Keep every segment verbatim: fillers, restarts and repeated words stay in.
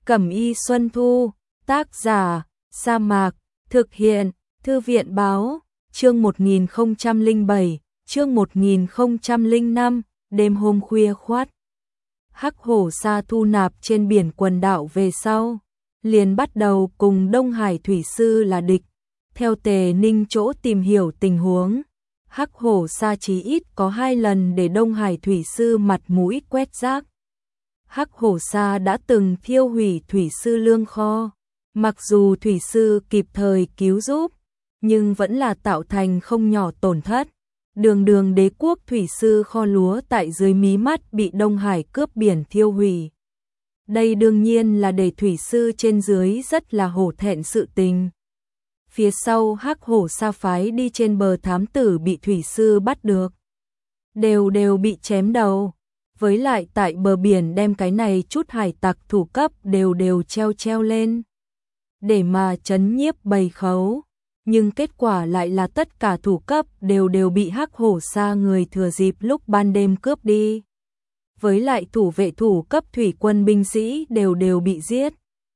Cẩm y Xuân Thu, tác giả, Sa Mạc, thực hiện, Thư viện báo, chương một nghìn không trăm lẻ bảy, chương một nghìn không trăm lẻ năm, đêm hôm khuya khoắt. Hắc Hổ Sa thu nạp trên biển quần đảo về sau, liền bắt đầu cùng Đông Hải Thủy Sư là địch. Theo Tề Ninh chỗ tìm hiểu tình huống, Hắc Hổ Sa chí ít có hai lần để Đông Hải Thủy Sư mặt mũi quét rác. Hắc Hổ Sa đã từng thiêu hủy Thủy Sư lương kho, mặc dù Thủy Sư kịp thời cứu giúp, nhưng vẫn là tạo thành không nhỏ tổn thất. Đường đường đế quốc Thủy Sư kho lúa tại dưới mí mắt bị Đông Hải cướp biển thiêu hủy. Đây đương nhiên là để Thủy Sư trên dưới rất là hổ thẹn sự tình. Phía sau Hắc Hổ Sa phái đi trên bờ thám tử bị Thủy Sư bắt được, đều đều bị chém đầu. Với lại tại bờ biển đem cái này chút hải tặc thủ cấp đều đều treo treo lên, để mà trấn nhiếp bầy khấu. Nhưng kết quả lại là tất cả thủ cấp đều đều bị Hắc Hổ Sa người thừa dịp lúc ban đêm cướp đi. Với lại thủ vệ thủ cấp thủy quân binh sĩ đều đều bị giết.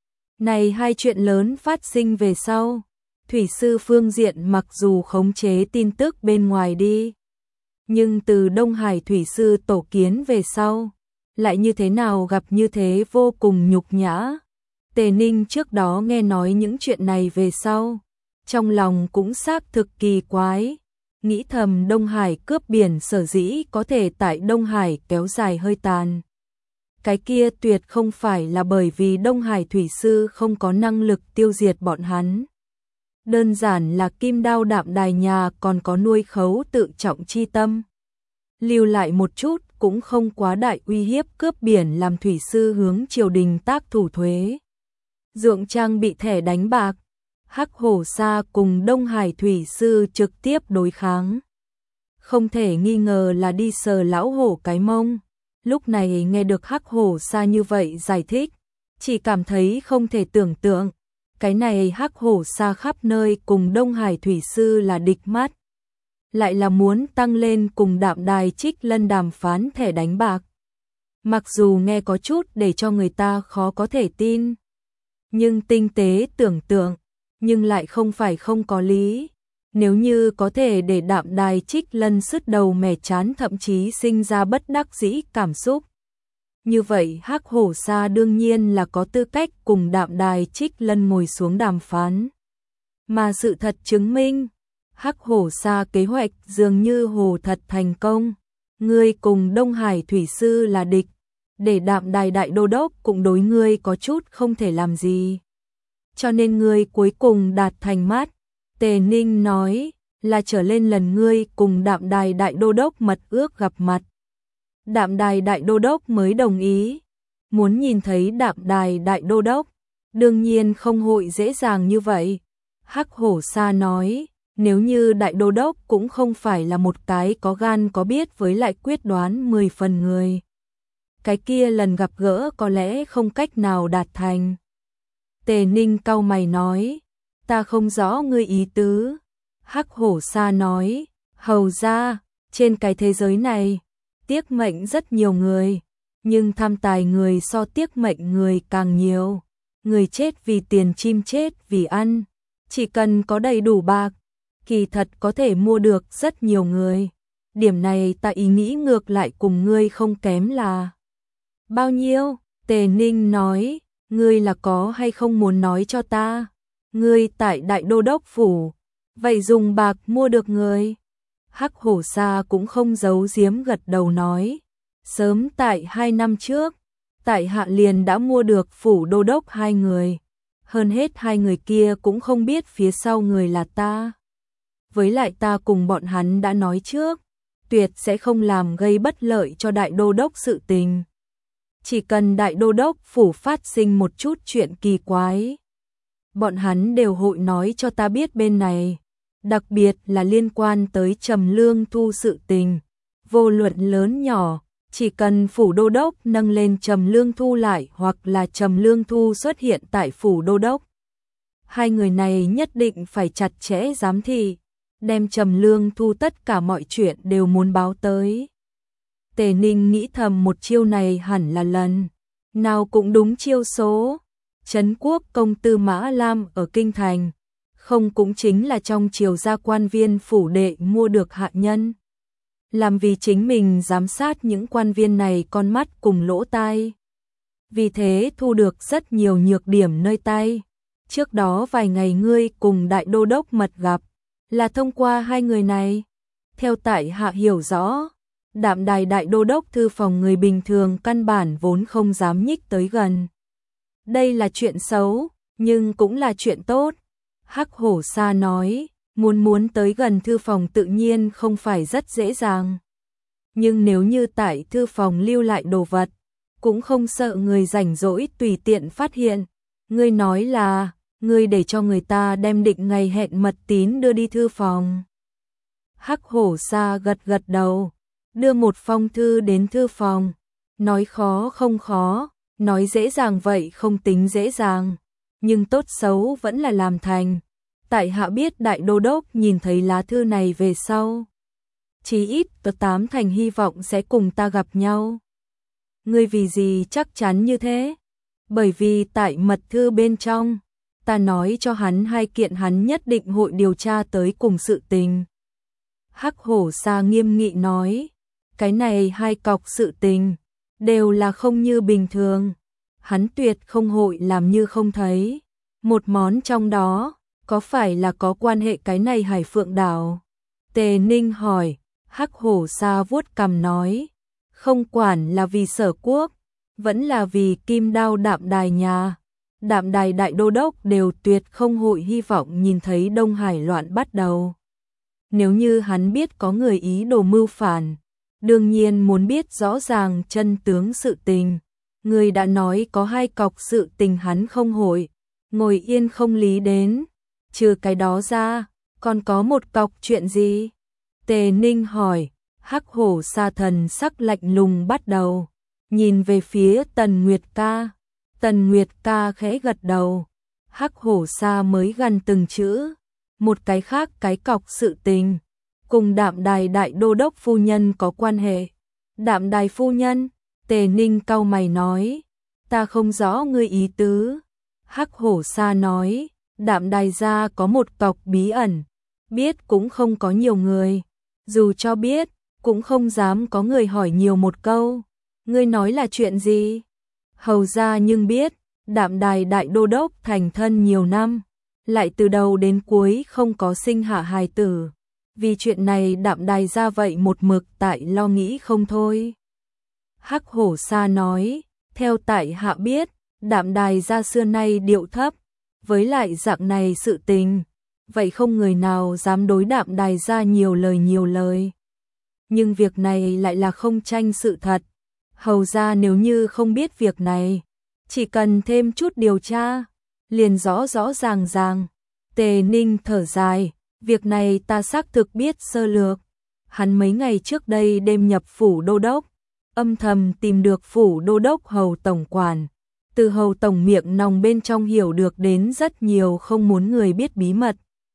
Này hai chuyện lớn phát sinh về sau, Thủy Sư phương diện mặc dù khống chế tin tức bên ngoài đi, nhưng từ Đông Hải Thủy Sư tổ kiến về sau, lại như thế nào gặp như thế vô cùng nhục nhã. Tề Ninh trước đó nghe nói những chuyện này về sau, trong lòng cũng xác thực kỳ quái, nghĩ thầm Đông Hải cướp biển sở dĩ có thể tại Đông Hải kéo dài hơi tàn. Cái kia tuyệt không phải là bởi vì Đông Hải Thủy Sư không có năng lực tiêu diệt bọn hắn. Đơn giản là Kim Đao Đạm Đài nhà còn có nuôi khấu tự trọng chi tâm. Lưu lại một chút cũng không quá đại uy hiếp cướp biển làm Thủy Sư hướng triều đình tác thủ thuế. Dượng Trang bị thẻ đánh bạc, Hắc Hổ Sa cùng Đông Hải Thủy Sư trực tiếp đối kháng. Không thể nghi ngờ là đi sờ lão hổ cái mông. Lúc này nghe được Hắc Hổ Sa như vậy giải thích, chỉ cảm thấy không thể tưởng tượng. Cái này Hắc Hổ Sa khắp nơi cùng Đông Hải Thủy Sư là địch mắt, lại là muốn tăng lên cùng Đạm Đài Trích Lân đàm phán thẻ đánh bạc. Mặc dù nghe có chút để cho người ta khó có thể tin, nhưng tinh tế tưởng tượng, nhưng lại không phải không có lý. Nếu như có thể để Đạm Đài Trích Lân sứt đầu mẻ chán thậm chí sinh ra bất đắc dĩ cảm xúc, như vậy Hắc Hổ Sa đương nhiên là có tư cách cùng Đạm Đài Trích Lân ngồi xuống đàm phán. Mà sự thật chứng minh, Hắc Hổ Sa kế hoạch dường như hồ thật thành công. Ngươi cùng Đông Hải Thủy Sư là địch, để Đạm Đài Đại Đô Đốc cũng đối ngươi có chút không thể làm gì. Cho nên ngươi cuối cùng đạt thành mát. Tề Ninh nói là trở lên lần ngươi cùng Đạm Đài Đại Đô Đốc mật ước gặp mặt. Đạm Đài Đại Đô Đốc mới đồng ý. Muốn nhìn thấy Đạm Đài Đại Đô Đốc, đương nhiên không hội dễ dàng như vậy. Hắc Hổ Sa nói, nếu như Đại Đô Đốc cũng không phải là một cái có gan có biết với lại quyết đoán mười phần người, cái kia lần gặp gỡ có lẽ không cách nào đạt thành. Tề Ninh cau mày nói, ta không rõ ngươi ý tứ. Hắc Hổ Sa nói, hầu ra, trên cái thế giới này, tiếc mệnh rất nhiều người, nhưng tham tài người so tiếc mệnh người càng nhiều. Người chết vì tiền, chim chết vì ăn, chỉ cần có đầy đủ bạc, kỳ thật có thể mua được rất nhiều người. Điểm này ta ý nghĩ ngược lại cùng ngươi không kém là bao nhiêu. Tề Ninh nói, ngươi là có hay không muốn nói cho ta? Ngươi tại Đại Đô Đốc phủ, vậy dùng bạc mua được người? Hắc Hổ Sa cũng không giấu giếm gật đầu nói, sớm tại hai năm trước, tại hạ liền đã mua được phủ đô đốc hai người. Hơn hết hai người kia cũng không biết phía sau người là ta. Với lại ta cùng bọn hắn đã nói trước, tuyệt sẽ không làm gây bất lợi cho Đại Đô Đốc sự tình. Chỉ cần Đại Đô Đốc phủ phát sinh một chút chuyện kỳ quái, bọn hắn đều hội nói cho ta biết bên này. Đặc biệt là liên quan tới Trầm Lương Thu sự tình, vô luận lớn nhỏ, chỉ cần phủ đô đốc nâng lên Trầm Lương Thu lại hoặc là Trầm Lương Thu xuất hiện tại phủ đô đốc, hai người này nhất định phải chặt chẽ giám thị, đem Trầm Lương Thu tất cả mọi chuyện đều muốn báo tới. Tề Ninh nghĩ thầm một chiêu này hẳn là lần nào cũng đúng chiêu số, Trấn quốc công Tư Mã Lam ở Kinh Thành, không cũng chính là trong triều gia quan viên phủ đệ mua được hạ nhân. Làm vì chính mình giám sát những quan viên này con mắt cùng lỗ tai. Vì thế thu được rất nhiều nhược điểm nơi tay. Trước đó vài ngày ngươi cùng đại đô đốc mật gặp, là thông qua hai người này. Theo tại hạ hiểu rõ, Đạm Đài đại đô đốc thư phòng người bình thường căn bản vốn không dám nhích tới gần. Đây là chuyện xấu, nhưng cũng là chuyện tốt. Hắc Hổ Sa nói, muốn muốn tới gần thư phòng tự nhiên không phải rất dễ dàng. Nhưng nếu như tại thư phòng lưu lại đồ vật, cũng không sợ người rảnh rỗi tùy tiện phát hiện. Ngươi nói là, ngươi để cho người ta đem định ngày hẹn mật tín đưa đi thư phòng. Hắc Hổ Sa gật gật đầu, đưa một phong thư đến thư phòng. Nói khó không khó, nói dễ dàng vậy không tính dễ dàng, nhưng tốt xấu vẫn là làm thành. Tại hạ biết đại đô đốc nhìn thấy lá thư này về sau, chí ít có tám thành hy vọng sẽ cùng ta gặp nhau. Ngươi vì gì chắc chắn như thế? Bởi vì tại mật thư bên trong, ta nói cho hắn hai kiện hắn nhất định hội điều tra tới cùng sự tình. Hắc Hổ Sa nghiêm nghị nói, cái này hai cọc sự tình, đều là không như bình thường. Hắn tuyệt không hội làm như không thấy. Một món trong đó, có phải là có quan hệ cái này Hải Phượng đảo? Tề Ninh hỏi. Hắc Hổ Sa vuốt cằm nói, không quản là vì Sở Quốc, vẫn là vì Kim Đao Đạm Đài nhà, Đạm Đài đại đô đốc đều tuyệt không hội hy vọng nhìn thấy Đông Hải loạn bắt đầu. Nếu như hắn biết có người ý đồ mưu phản, đương nhiên muốn biết rõ ràng chân tướng sự tình. Người đã nói có hai cọc sự tình hắn không hội ngồi yên không lý đến. Trừ cái đó ra, còn có một cọc chuyện gì? Tề Ninh hỏi. Hắc Hổ Sa thần sắc lạnh lùng bắt đầu, nhìn về phía Tần Nguyệt Ca. Tần Nguyệt Ca khẽ gật đầu. Hắc Hổ Sa mới gần từng chữ. Một cái khác cái cọc sự tình, cùng Đạm Đài đại đô đốc phu nhân có quan hệ. Đạm Đài phu nhân? Tề Ninh cau mày nói, ta không rõ ngươi ý tứ. Hắc Hổ Sa nói, Đạm Đài gia có một cọc bí ẩn, biết cũng không có nhiều người, dù cho biết, cũng không dám có người hỏi nhiều một câu. Ngươi nói là chuyện gì? Hầu gia nhưng biết, Đạm Đài đại đô đốc thành thân nhiều năm, lại từ đầu đến cuối không có sinh hạ hài tử. Vì chuyện này Đạm Đài gia vậy một mực tại lo nghĩ không thôi. Hắc Hổ Sa nói, theo tại hạ biết, Đạm Đài gia xưa nay điệu thấp, với lại dạng này sự tình, vậy không người nào dám đối Đạm Đài gia nhiều lời nhiều lời. Nhưng việc này lại là không tranh sự thật. Hầu gia nếu như không biết việc này, chỉ cần thêm chút điều tra, liền rõ rõ ràng ràng. Tề Ninh thở dài, việc này ta xác thực biết sơ lược. Hắn mấy ngày trước đây đêm nhập phủ đô đốc, âm thầm tìm được phủ đô đốc hầu tổng quản. Từ hầu tổng miệng nòng bên trong hiểu được đến rất nhiều không muốn người biết bí mật.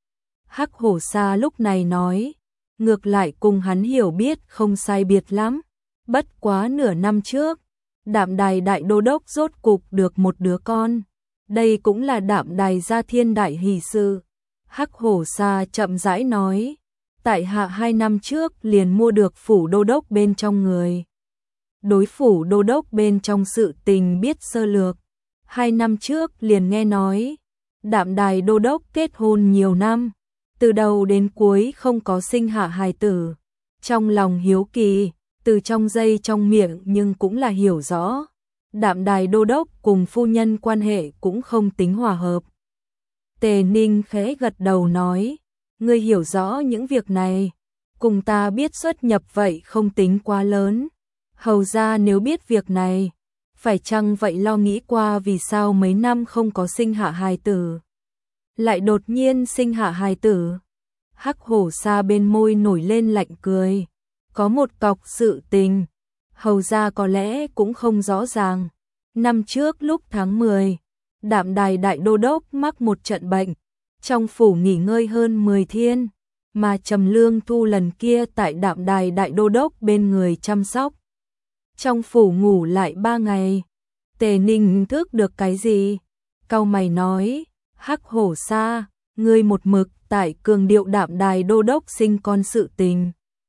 Hắc Hổ Sa lúc này nói, ngược lại cùng hắn hiểu biết không sai biệt lắm. Bất quá nửa năm trước, Đạm Đài đại đô đốc rốt cục được một đứa con. Đây cũng là Đạm Đài gia thiên đại hỷ sự. Hắc Hổ Sa chậm rãi nói, tại hạ hai năm trước liền mua được phủ đô đốc bên trong người. Đối phủ đô đốc bên trong sự tình biết sơ lược. Hai năm trước liền nghe nói, Đạm Đài đô đốc kết hôn nhiều năm, từ đầu đến cuối không có sinh hạ hài tử. Trong lòng hiếu kỳ, từ trong dây trong miệng nhưng cũng là hiểu rõ. Đạm Đài đô đốc cùng phu nhân quan hệ cũng không tính hòa hợp. Tề Ninh khẽ gật đầu nói, ngươi hiểu rõ những việc này, cùng ta biết xuất nhập vậy không tính quá lớn. Hầu ra nếu biết việc này, phải chăng vậy lo nghĩ qua vì sao mấy năm không có sinh hạ hài tử, lại đột nhiên sinh hạ hài tử. Hắc Hổ Sa bên môi nổi lên lạnh cười, có một cọc sự tình, hầu ra có lẽ cũng không rõ ràng. Năm trước lúc tháng mười, Đạm Đài đại đô đốc mắc một trận bệnh, trong phủ nghỉ ngơi hơn mười thiên, mà Trầm Lương Thu lần kia tại Đạm Đài đại đô đốc bên người chăm sóc. Trong phủ ngủ lại ba ngày. Tề Ninh thức được cái gì? cau mày nói, Hắc Hổ Sa, ngươi một mực tại cường điệu Đạm Đài đô đốc sinh con sự tình.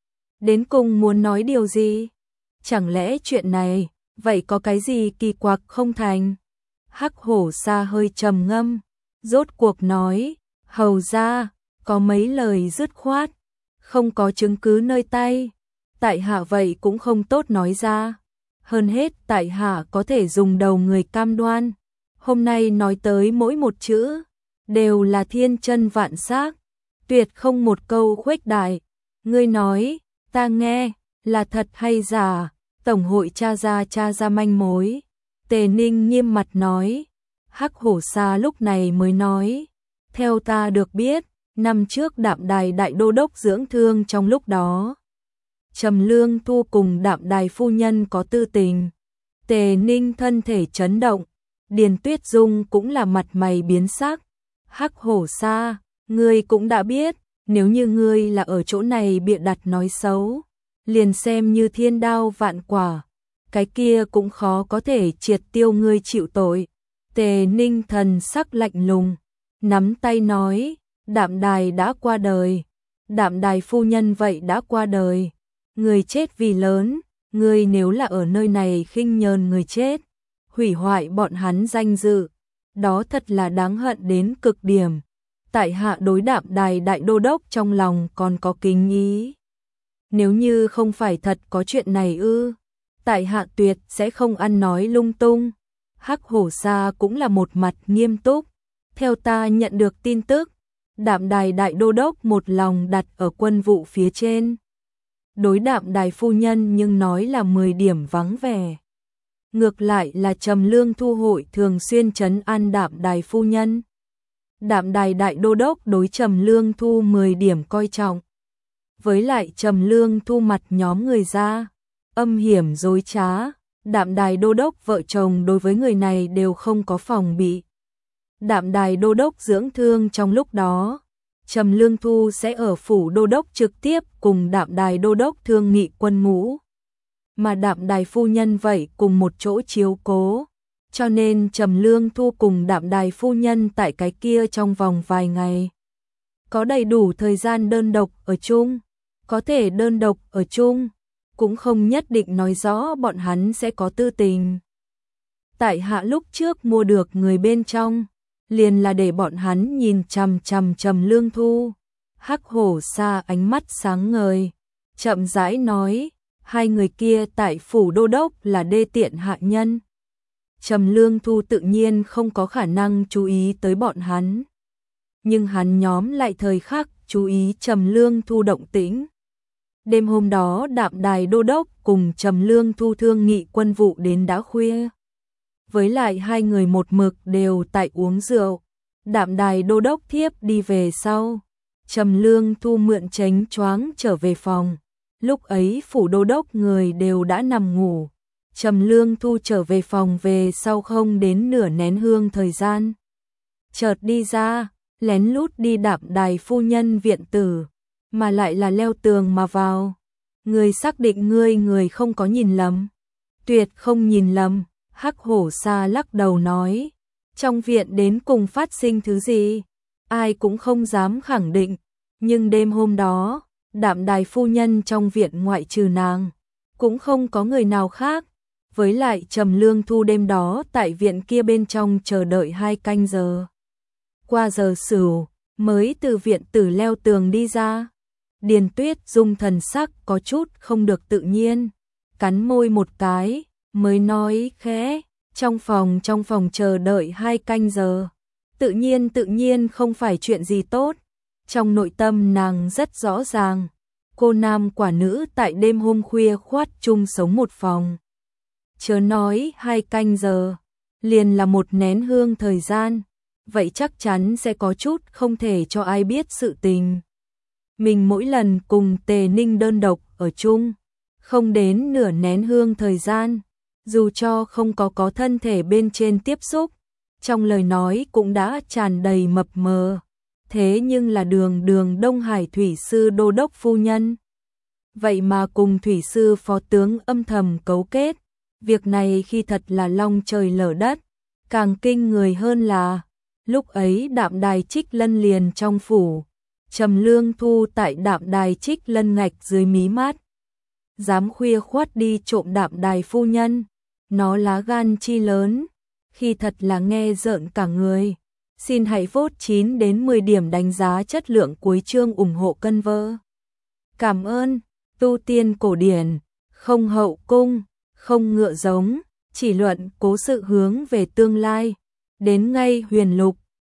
Đến cùng muốn nói điều gì? Chẳng lẽ chuyện này, vậy có cái gì kỳ quặc không thành? Hắc Hổ Sa hơi trầm ngâm, rốt cuộc nói, hầu ra, có mấy lời dứt khoát, không có chứng cứ nơi tay. Tại hạ vậy cũng không tốt nói ra. Hơn hết tại hạ có thể dùng đầu người cam đoan. Hôm nay nói tới mỗi một chữ, đều là thiên chân vạn xác, tuyệt không một câu khuếch đại. Ngươi nói, ta nghe, là thật hay giả? Tổng hội tra ra tra ra manh mối. Tề Ninh nghiêm mặt nói. Hắc Hổ Sa lúc này mới nói, theo ta được biết, năm trước Đạm Đài đại đô đốc dưỡng thương trong lúc đó, Trầm Lương Thu cùng Đạm Đài phu nhân có tư tình. Tề Ninh thân thể chấn động, Điền Tuyết Dung cũng là mặt mày biến sắc. Hắc Hổ Sa, ngươi cũng đã biết, nếu như ngươi là ở chỗ này bịa đặt nói xấu, liền xem như thiên đao vạn quả, cái kia cũng khó có thể triệt tiêu ngươi chịu tội. Tề Ninh thần sắc lạnh lùng, nắm tay nói, Đạm Đài đã qua đời, Đạm Đài phu nhân vậy đã qua đời, người chết vì lớn, ngươi nếu là ở nơi này khinh nhờn người chết, hủy hoại bọn hắn danh dự, đó thật là đáng hận đến cực điểm. Tại hạ đối Đạm Đài đại đô đốc trong lòng còn có kính ý. Nếu như không phải thật có chuyện này ư, tại hạ tuyệt sẽ không ăn nói lung tung. Hắc Hổ Sa cũng là một mặt nghiêm túc. Theo ta nhận được tin tức, Đạm Đài đại đô đốc một lòng đặt ở quân vụ phía trên. Đối Đạm Đài phu nhân nhưng nói là mười điểm vắng vẻ. Ngược lại là Trầm Lương Thu hội thường xuyên trấn an Đạm Đài phu nhân. Đạm Đài đại đô đốc đối Trầm Lương Thu mười điểm coi trọng. Với lại Trầm Lương Thu mặt nhóm người ra, âm hiểm dối trá, Đạm Đài đô đốc vợ chồng đối với người này đều không có phòng bị. Đạm Đài đô đốc dưỡng thương trong lúc đó, Trầm Lương Thu sẽ ở phủ đô đốc trực tiếp cùng Đạm Đài đô đốc thương nghị quân ngũ. Mà Đạm Đài phu nhân vậy cùng một chỗ chiếu cố, cho nên Trầm Lương Thu cùng Đạm Đài phu nhân tại cái kia trong vòng vài ngày có đầy đủ thời gian đơn độc ở chung. Có thể đơn độc ở chung, cũng không nhất định nói rõ bọn hắn sẽ có tư tình. Tại hạ lúc trước mua được người bên trong, liền là để bọn hắn nhìn chằm chằm Trầm Lương Thu. Hắc Hổ Sa ánh mắt sáng ngời, chậm rãi nói, hai người kia tại phủ đô đốc là đê tiện hạ nhân. Trầm Lương Thu tự nhiên không có khả năng chú ý tới bọn hắn. Nhưng hắn nhóm lại thời khắc chú ý Trầm Lương Thu động tĩnh. Đêm hôm đó Đạm Đài đô đốc cùng Trầm Lương Thu thương nghị quân vụ đến đã khuya. Với lại hai người một mực đều tại uống rượu. Đạm Đài đô đốc thiếp đi về sau. Trầm Lương Thu mượn chánh choáng trở về phòng. Lúc ấy phủ đô đốc người đều đã nằm ngủ. Trầm Lương Thu trở về phòng về sau không đến nửa nén hương thời gian. Chợt đi ra, lén lút đi Đạm Đài phu nhân viện tử, mà lại là leo tường mà vào. Người xác định ngươi người không có nhìn lầm. Tuyệt không nhìn lầm. Hắc Hổ Sa lắc đầu nói, trong viện đến cùng phát sinh thứ gì, ai cũng không dám khẳng định. Nhưng đêm hôm đó, Đạm Đài phu nhân trong viện ngoại trừ nàng, cũng không có người nào khác. Với lại Trầm Lương Thu đêm đó tại viện kia bên trong chờ đợi hai canh giờ. Qua giờ sửu, mới từ viện tử leo tường đi ra. Điền Tuyết Dung thần sắc có chút không được tự nhiên, cắn môi một cái, mới nói khẽ, trong phòng trong phòng chờ đợi hai canh giờ. Tự nhiên tự nhiên không phải chuyện gì tốt. Trong nội tâm nàng rất rõ ràng, cô nam quả nữ tại đêm hôm khuya khoát chung sống một phòng. Chớ nói hai canh giờ, liền là một nén hương thời gian, vậy chắc chắn sẽ có chút không thể cho ai biết sự tình. Mình mỗi lần cùng Tề Ninh đơn độc ở chung, không đến nửa nén hương thời gian, dù cho không có có thân thể bên trên tiếp xúc, trong lời nói cũng đã tràn đầy mập mờ. Thế nhưng là đường đường Đông Hải thủy sư đô đốc phu nhân, vậy mà cùng thủy sư phó tướng âm thầm cấu kết, việc này khi thật là long trời lở đất, Càng kinh người hơn là, lúc ấy Đạm Đài Trích Lân liền trong phủ, Trầm Lương Thu tại Đạm Đài Trích Lân ngạch dưới mí mắt. Dám khuya khoắt đi trộm Đạm Đài phu nhân, nó lá gan chi lớn, khi thật là nghe rợn cả người. Xin hãy vote chín đến mười điểm đánh giá chất lượng cuối chương ủng hộ cân vơ. Cảm ơn, tu tiên cổ điển, không hậu cung, không ngựa giống, chỉ luận cố sự hướng về tương lai, đến ngay huyền lục,